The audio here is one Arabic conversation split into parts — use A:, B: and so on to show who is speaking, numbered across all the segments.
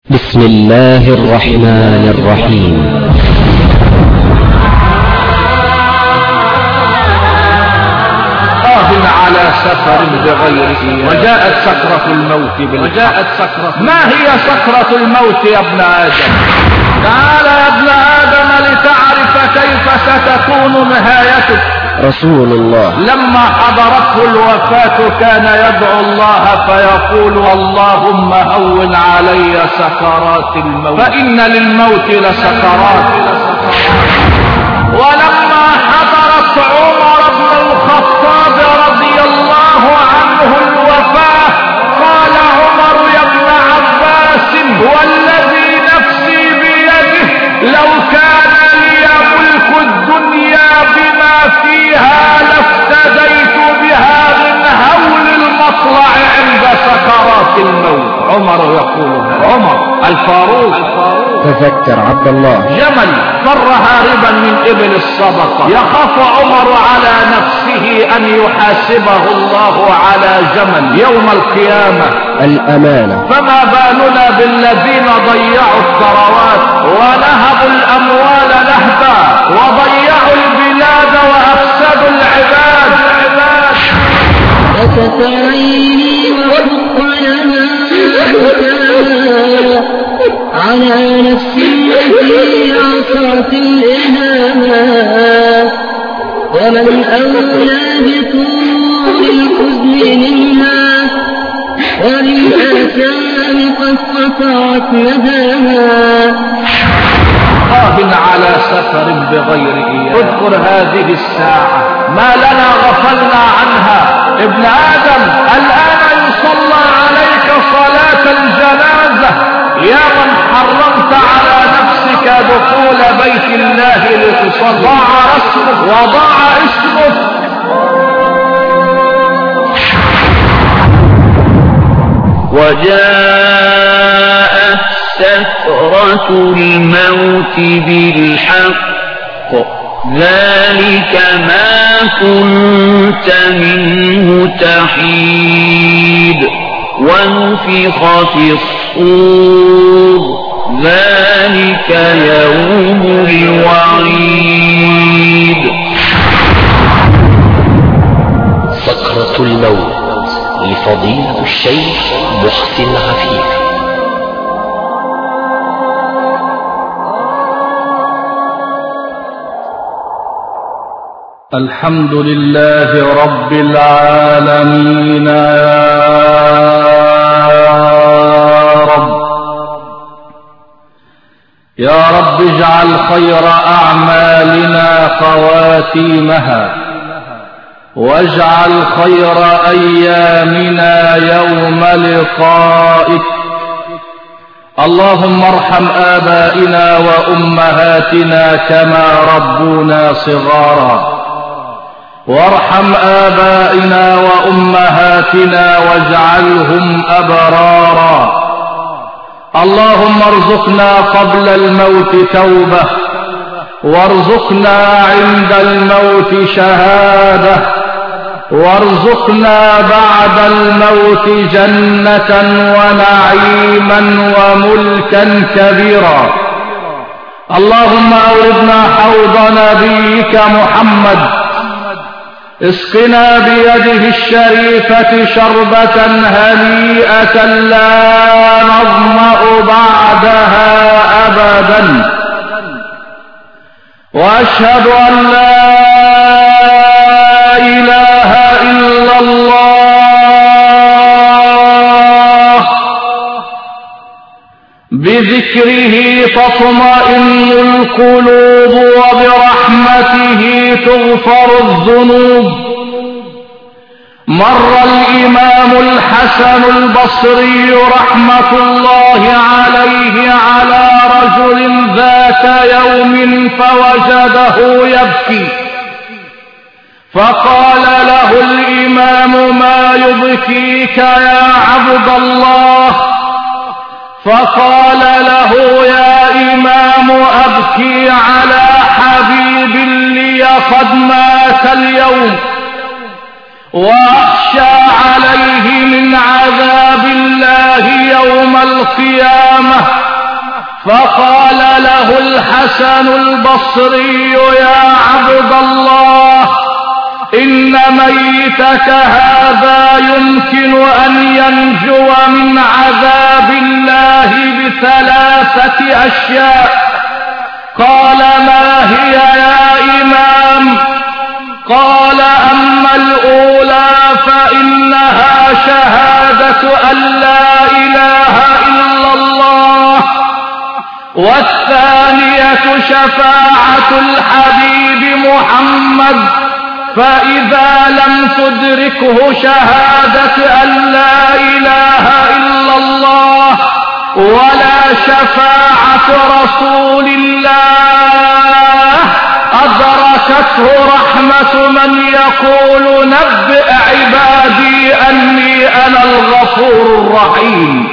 A: بسم الله الرحمن الرحيم.
B: على سفر بغيره وجاءت سكرة الموت ما هي سكرة الموت يا ابن آدم؟ تعال يا ابن آدم لتعرف كيف ستكون نهايتك.
A: رسول الله
B: لما حضرته الوفاة كان يدعو الله فيقول اللهم هون علي سكرات الموت فإن للموت لسكرات. ولما حضرت عمر بن الخطاب رضي الله عنه الوفاة قال عمر يا ابن عباس والذي نفسي بيده لو كان لي ملك الدنيا بما فيها لافتديت بها من هول المطلع عند سكرات الموت. عمر يقول عمر الفاروق
A: تذكر عبد الله
B: جمل فر هاربا من إبل الصدقة يخاف عمر على نفسه أن يحاسبه الله على جمل يوم القيامة
A: الأمانة.
B: فما بالنا بالذين ضيعوا الثروات ونهبوا الأموال نهبا وضيعوا البلاد وأفسدوا العباد.
C: وكفاني وحق على نفسي في عصرة الإهانة ومن أولى بطول الحزن منها وللآثام قد قطعت مداها.
B: على سفر بغير إياه. اذكر هذه الساعة ما لنا غفلنا عنها. ابن آدم الآن يصلى عليك صلاة الجنازة يا من حرمت على نفسك دخول بيت الله لتصلى. ضاع رسمك وضاع اسمك.
D: وجاءت سكرة الموت بالحق ذلك ما كنت منه تحيد ونفخ في الصور ذلك يوم الوعيد.
A: سكرة الموت لفضيلة الشيخ محسن عفيف.
B: الحمد لله رب العالمين يا رب اجعل خير أعمالنا خواتيمها واجعل خير أيامنا يوم لقائك. اللهم ارحم آبائنا وأمهاتنا كما ربونا صغارا وارحم آبائنا وأمهاتنا واجعلهم أبرارا. اللهم ارزقنا قبل الموت توبة وارزقنا عند الموت شهادة وارزقنا بعد الموت جنة ونعيما وملكا كبيرا. اللهم أوردنا حوض نبيك محمد اسقنا بيده الشريفة شربة هنيئة لا نظمأ بعدها أبدا. وأشهد أن لا إله إلا الله بذكره تطمئن القلوب وبرحمته تغفر الذنوب. مر الإمام الحسن البصري رحمة الله عليه على رجل ذات يوم فوجده يبكي فقال له الإمام ما يبكيك يا عبد الله؟ فقال له يا إمام أبكي على حبيب لي قد مات اليوم وأخشى عليه من عذاب الله يوم القيامة. فقال له الحسن البصري: يا عبد الله، إن ميتك هذا يمكن أن ينجو من عذاب الله ب3 أشياء. قال: ما هي يا إمام؟ قال: أما الأولى فإنها شهادة أن لا إله إلا الله، والثانية شفاعة الحبيب محمد، فإذا لم تدركه شهادة أن لا إله إلا الله ولا شفاعة رسول الله أدركته رحمة من يقول: نبئ عبادي أني أنا الغفور الرحيم.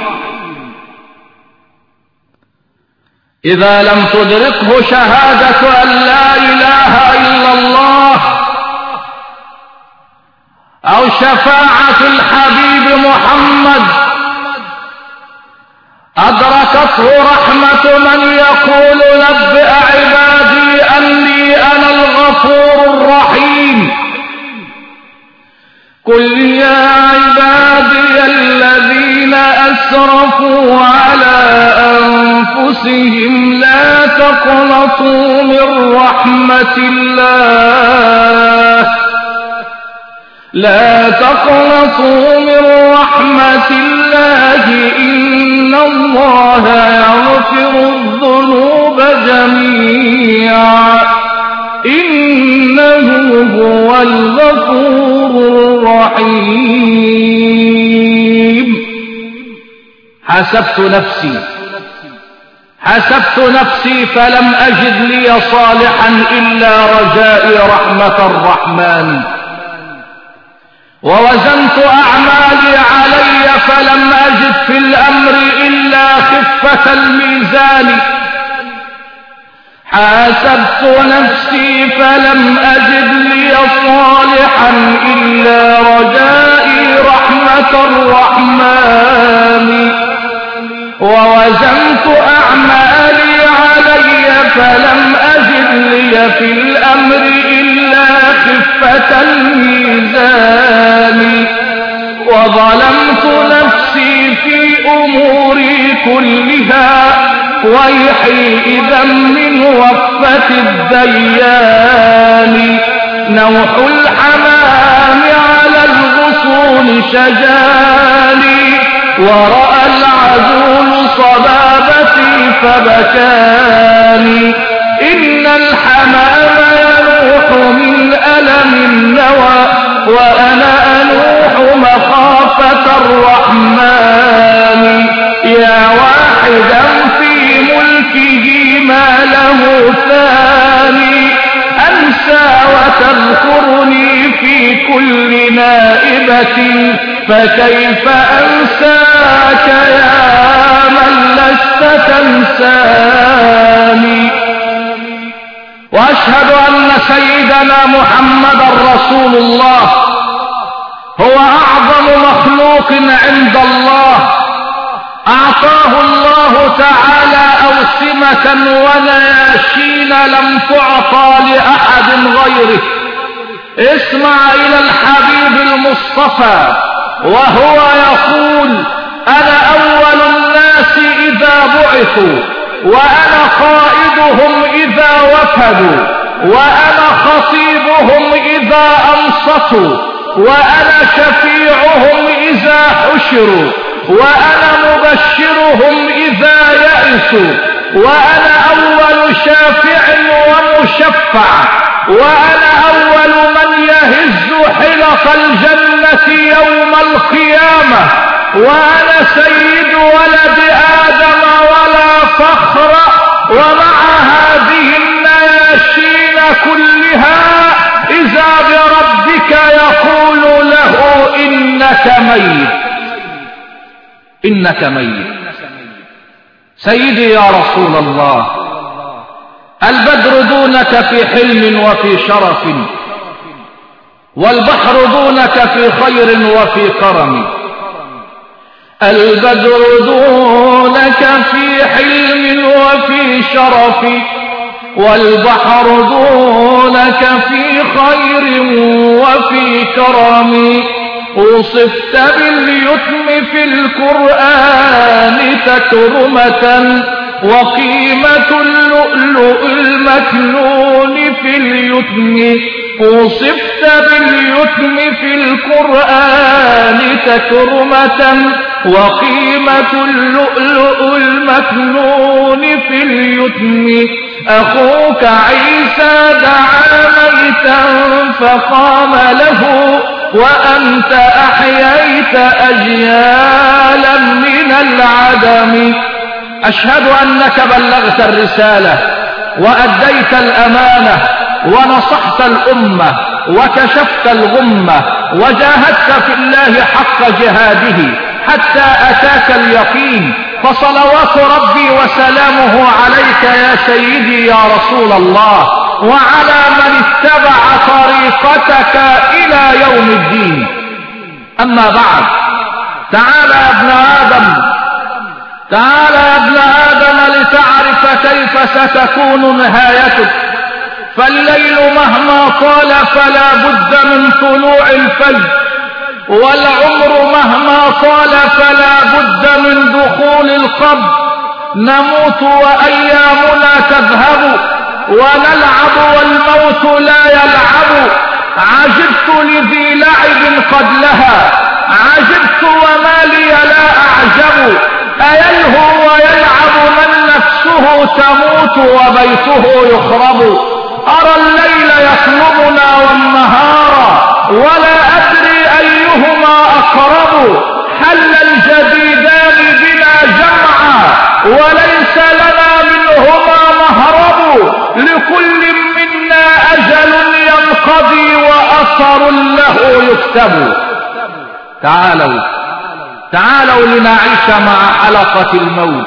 B: إذا لم تدركه شهادة أن لا إله إلا الله أو شفاعة الحبيب محمد أدركته رحمة من يقول: نبئ عبادي أني أنا الغفور الرحيم. قل يا عبادي الذين أسرفوا على أنفسهم لا تقنطوا من رحمة الله، لا تقنطوا من رحمة الله، إن الله يغفر الذنوب جميعا، إنه هو الغفور الرحيم. حسبت نفسي فلم أجد لي صالحا إلا رجائي رحمة الرحمن، ووزنت أعمالي علي فلم أجد في الأمر إلا خفة الميزان. حاسبت نفسي فلم أجد لي صالحا إلا رجائي رحمة الرحمن، ووزنت أعمالي علي فلم أجد لي في الأمر إلا خفة الميزان، وظلمت نفسي في أموري كلها، ويحي إذا من وقفة الديان. نوح الحمام على الغصون شجاني، ورأى العذول صبابتي فبكاني. إن الحمام ينوح من ألم النوى، وأنا أنوح مخافة الرحمن. يا واحدا في ملكه ما له ثاني، أنسى وتذكرني في كل نائبة، فكيف أنساك يا من لست تنساني. وأشهد أن سيدنا محمد رسول الله هو أعظم مخلوق عند الله. أعطاه الله تعالى أوسمة ونياشين لم تعطى لأحد غيره. اسمع إلى الحبيب المصطفى وهو يقول: أنا أول الناس إذا بعثوا، وأنا قائدهم إذا وفدوا، وأنا خطيبهم إذا أنصتوا، وأنا شفيعهم إذا حشروا، وأنا مبشرهم إذا يئسوا، وأنا أول شافع ومشفع، وأنا أول من يهز حلق الجنة يوم القيامة، وأنا سيد ولد آدم ولا فخر. ومع هذه النياشين كلها إذا بربك يقول له: إنك ميت، إنك ميت. سيدي يا رسول الله، البدر دونك في حلم وفي شرف، والبحر دونك في خير وفي كرم. البدر دونك في حلم وفي شرف، والبحر دونك في خير وفي كرم. وصفت باليتم في القرآن تكرمة، وقيمة اللؤلؤ المكنون في اليتم. وصفت باليتم في القرآن تكرمة، وقيمة اللؤلؤ المكنون في اليتم. أخوك عيسى دعا ميتا فقام له، وأنت أحييت أجيالا من العدم. أشهد أنك بلغت الرسالة وأديت الأمانة ونصحت الأمة وكشفت الغمة، وجاهدت في الله حق جهاده حتى أتاك اليقين. فصلوات ربي وسلامه عليك يا سيدي يا رسول الله، وعلى من اتبع طريقتك إلى يوم الدين. أما بعد، تعال يا ابن آدم، تعال يا ابن آدم لتعرف كيف ستكون نهايتك. فالليل مهما طال فلا بد من طلوع الفجر، والعمر مهما طال فلا بد من دخول القبر. نموت وأيامنا تذهب، ونلعب والموت لا يلعب. عجبت لذي لعب قد لها، عجبت وما لي لا أعجب. أيلهو ويلعب من نفسه تموت وبيته يخرب. أرى الليل يطلبنا والنهار، ولا أدري أيهما أقرب. حل الجديدان بنا جمعا، وليس لنا منهما مهرب. لكل منا أجل ينقضي، وأثر له يكتب. تعالوا لنعيش مع حلقة الموت.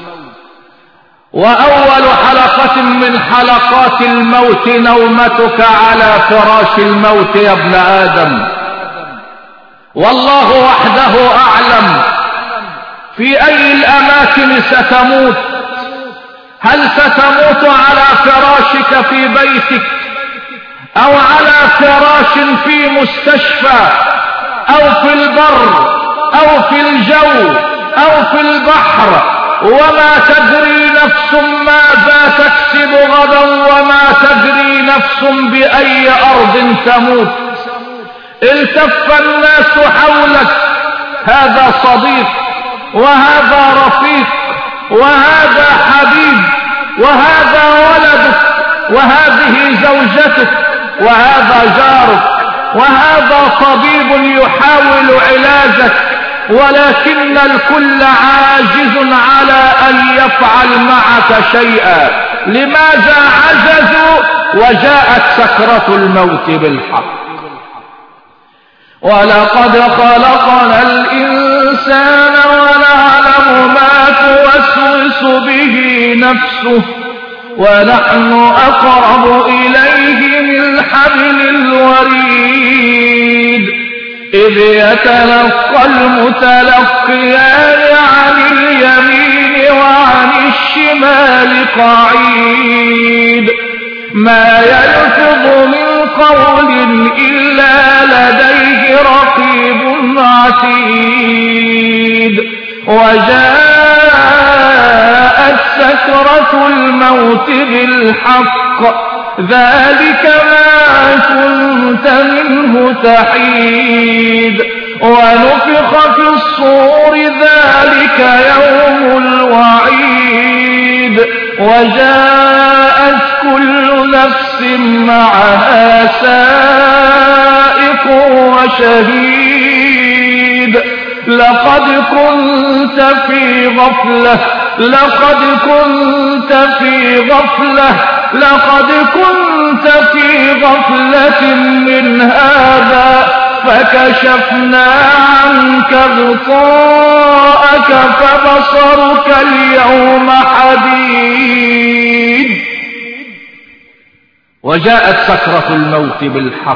B: وأول حلقة من حلقات الموت نومتك على فراش الموت يا ابن آدم. والله وحده أعلم في أي الأماكن ستموت. هل ستموت على فراشك في بيتك، أو على فراش في مستشفى، أو في البر، أو في الجو، أو في البحر؟ وما تدري نفس ماذا تكسب غدا، وما تدري نفس بأي أرض تموت. التف الناس حولك، هذا صديق، وهذا رفيق، وهذا حبيب، وهذا ولدك، وهذه زوجتك، وهذا جارك، وهذا طبيب يحاول علاجك، ولكن الكل عاجز على أن يفعل معك شيئا. لماذا عجزوا؟ وجاءت سكرة الموت بالحق. ولقد خلقنا الإنسان ونعلم ما توسوس به نفسه، ونحن أقرب إليه من حبل الوريد. إذ يتلقى المتلقيان عن اليمين وعن الشمال قعيد. ما يلفظ من قول إلا لديه رقيب عتيد. وجاءت سكرة الموت بالحق، ذلك ما كنت منه تحيد. ونفخ في الصور، ذلك يوم الوعيد. وجاءت كل نفس معها سائق وشهيد. لقد كنت في غفلة، لقد كنت في غفلة، لقد كنت في غفلة من هذا، فكشفنا عنك غطاءك فبصرك اليوم حديد. وجاءت سكرة الموت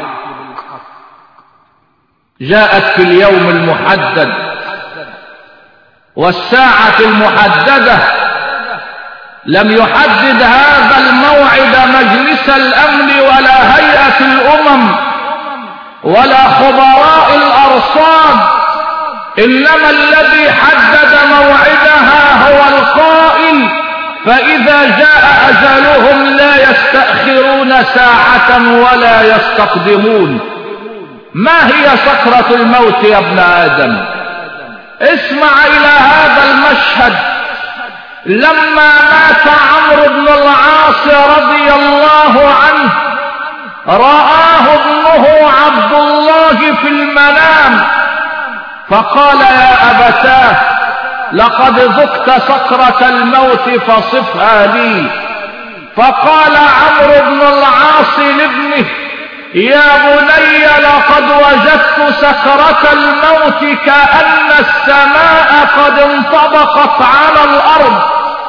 B: بالحق، جاءت في اليوم المحدد. والساعة المحددة. لم يحدد هذا الموعد مجلس الأمن ولا هيئة الأمم ولا خبراء الأرصاد، إنما الذي حدد موعدها هو القائل، فإذا جاء أجلهم لا يستأخرون ساعة ولا يستقدمون. ما هي سكرة الموت يا ابن آدم؟ اسمع إلى هذا المشهد. لما مات عمرو بن العاص رضي الله عنه، رآه ابنه عبد الله في المنام فقال: يا أبتاه، لقد ذقت سكرة الموت فصفها لي. فقال عمرو بن العاص لابنه: يا بني، لقد وجدت سكرة الموت كأن السماء قد انطبقت على الأرض،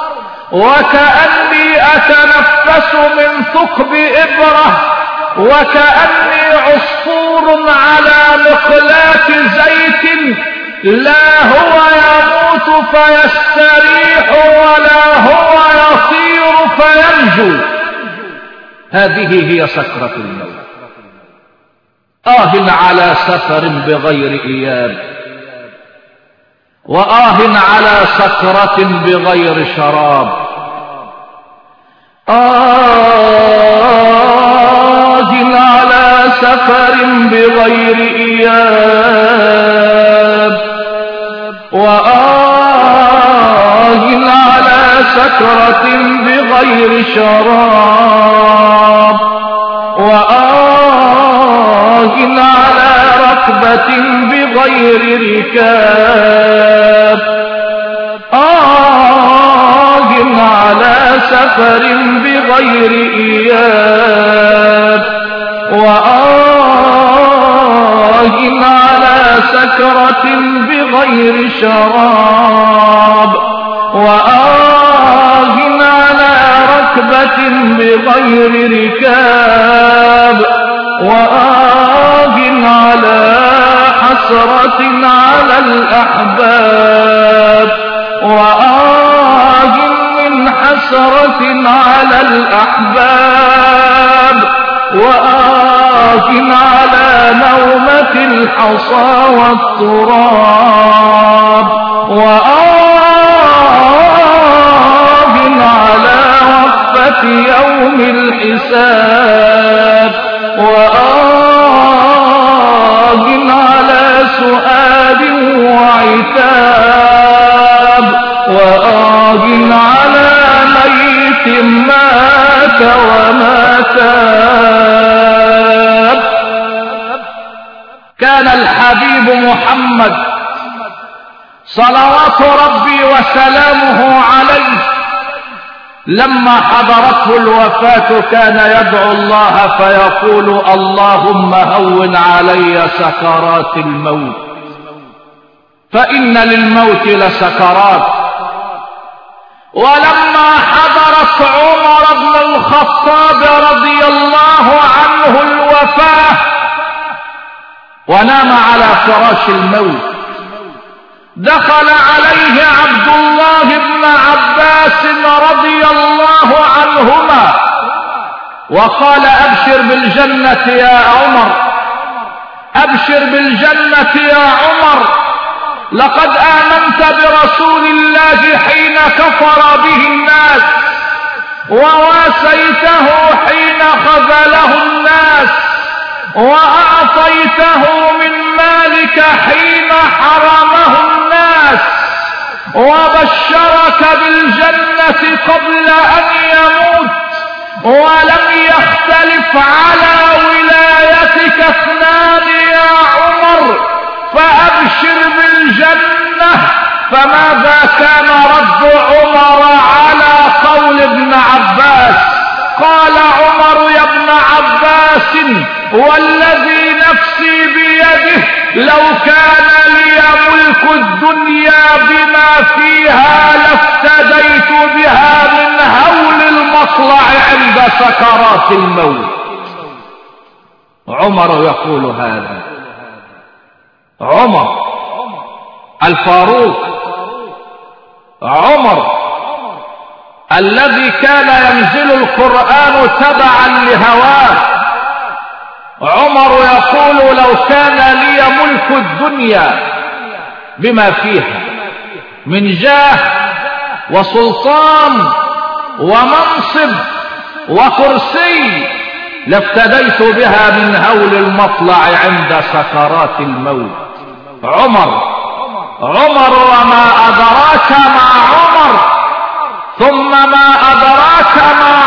B: وكأني أتنفس من ثقب إبرة، وكأني عصفور على مقلاة زيت، لا هو يموت فيستريح ولا هو يطير فينجو. هذه هي سكرة الموت. على سفر بغير إياب، على سكرة بغير شراب. على سفر بغير إياب، على سكرة بغير شراب، على ركبة بغير ركاب، على سفر بغير إياب، على سكرة بغير شراب، على ركبة بغير ركاب، على حسرة على الأحباب، من حسرة على الأحباب، على نومة الحصى والتراب، على وقفة يوم الحساب، على سؤال وعتاب، على ميت مات وما تاب. كان الحبيب محمد صلوات ربي وسلامه عليه لما حضرته الوفاة كان يدعو الله فيقول: اللهم هون علي سكرات الموت، فإن للموت لسكرات. ولما حضرت عمر بن الخطاب رضي الله عنه الوفاة ونام على فراش الموت، دخل عليه عبد الله بن عباس رضي الله عنهما وقال: أبشر بالجنة يا عمر، أبشر بالجنة يا عمر، لقد آمنت برسول الله حين كفر به الناس، وواسيته حين خذله الناس، وأعطيته من مالك حين حرمه الناس، وبشرك بالجنة قبل أن يموت، ولم يختلف على ولايتك اثنان يا عمر، فأبشر بالجنة. فماذا كان رد عمر على قول ابن عباس؟ قال عمر: يا ابن عباس، والذي نفسي بيده لو كان لي ملك الدنيا بما فيها لافتديت بها من هول المطلع عند سكرات الموت. عمر يقول هذا، عمر الفاروق عمر الذي كان ينزل القرآن تبعا لهواه، عمر يقول لو كان لي ملك الدنيا بما فيها من جاه وسلطان ومنصب وكرسي لافتديت بها من هول المطلع عند سكرات الموت. عمر وما أدراك ما عمر، ثم ما أدراك ما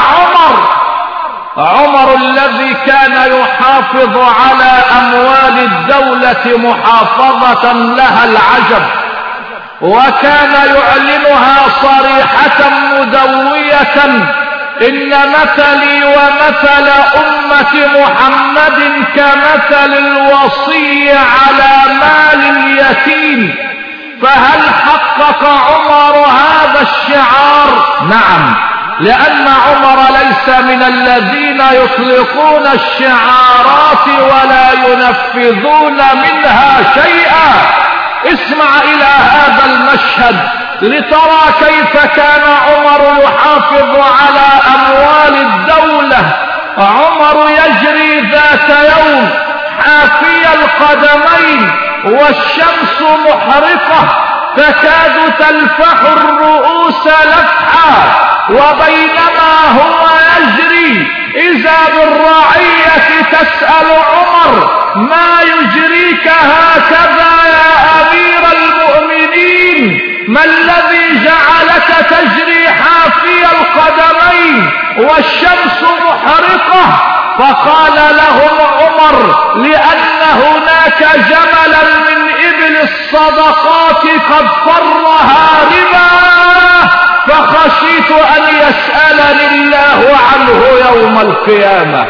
B: عمر الذي كان يحافظ على أموال الدولة محافظة لها العجب، وكان يعلنها صريحة مدوية: إن مثلي ومثل أمة محمد كمثل الوصي على مال اليتيم. فهل حقق عمر هذا الشعار؟ نعم، لأن عمر ليس من الذين يطلقون الشعارات ولا ينفذون منها شيئا. اسمع إلى هذا المشهد لترى كيف كان عمر يحافظ على أموال الدولة. عمر يجري ذات يوم حافي القدمين والشمس محرقة تكاد تلفح الرؤوس لفحا، وبينما هو يجري إذا بالرعية تسأل عمر: ما يجريك هكذا يا أمير المؤمنين؟ ما الذي جعلك تجري حافي القدمين والشمس محرقة؟ فقال لهم عمر: لأن هناك جملا من إبل الصدقات قد فر هاربا، فخشيت أن يسألني الله عنه يوم القيامة.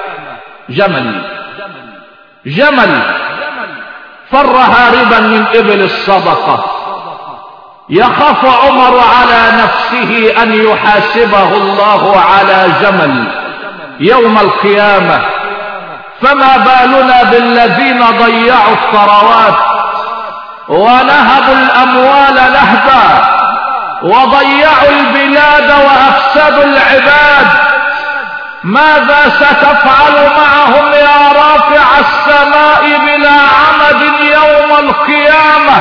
B: جمل فر هاربا من إبل الصدقة. يخاف عمر على نفسه أن يحاسبه الله على جمل يوم القيامة، فما بالنا بالذين ضيعوا الثروات ونهبوا الأموال نهبا وضيعوا البلاد وأفسدوا العباد. ماذا ستفعل معهم يا رافع السماء بلا عمد يوم القيامة؟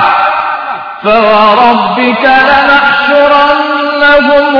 B: فوربك لنحشرنهم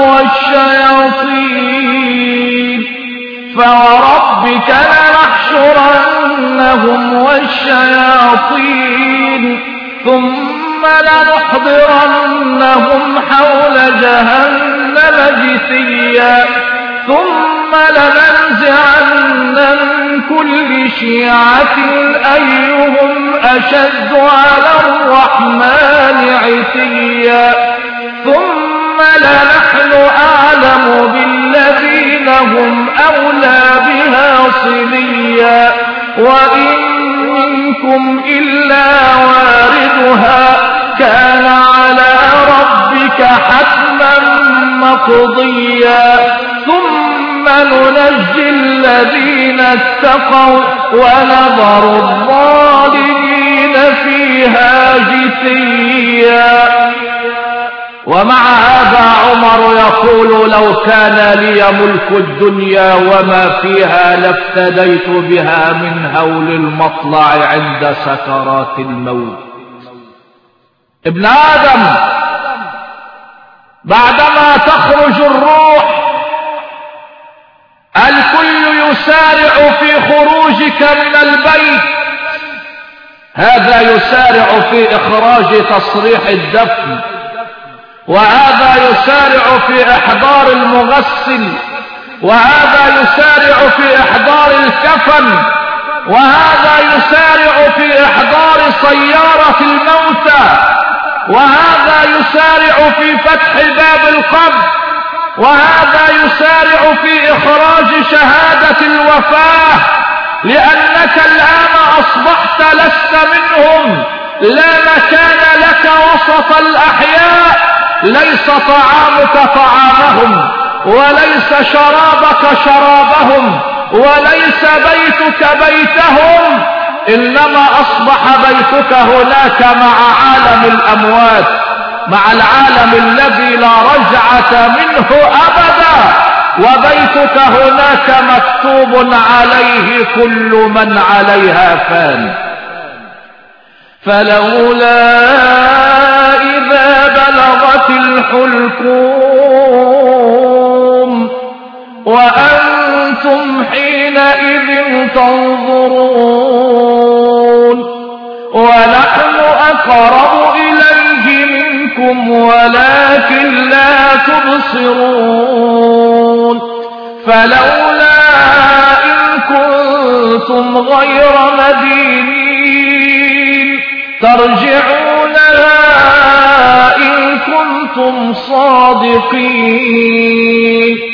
B: والشياطين ثم لنحضرنهم حول جهنم جثيا ثم لننزعن من كل شيعة أيهم أشد على الرحمن عتيا ثم لنحن أعلم بالذين هم أولى بها صليا وإن منكم إلا واردها كان على ربك حتما مقضيا ثم ننجي الذين اتقوا ونذر الظالمين فيها جثيا. ومع هذا عمر يقول: لو كان لي ملك الدنيا وما فيها لافتديت بها من هول المطلع عند سكرات الموت. ابن آدم، بعدما تخرج الروح الكل يسارع في خروجك من البيت. هذا يسارع في إخراج تصريح الدفن، وهذا يسارع في إحضار المغسل، وهذا يسارع في إحضار الكفن، وهذا يسارع في إحضار سيارة الموتى، وهذا يسارع في فتح باب القبر، وهذا يسارع في إخراج شهادة الوفاة، لأنك الآن أصبحت لست منهم، لا مكان لك وسط الأحياء، ليس طعامك طعامهم، وليس شرابك شرابهم، وليس بيتك بيتهم، إنما أصبح بيتك هناك مع عالم الأموات. مع العالم الذي لا رجعة منه أبدا، وبيتك هناك مكتوب عليه كل من عليها فان. فلولا إذا بلغت الحلقوم وأنتم حينئذ تنظرون ونحن أقرب إليه منكم ولكن لا تبصرون. فلولا إن كنتم غير مدينين ترجعونها إن كنتم صادقين.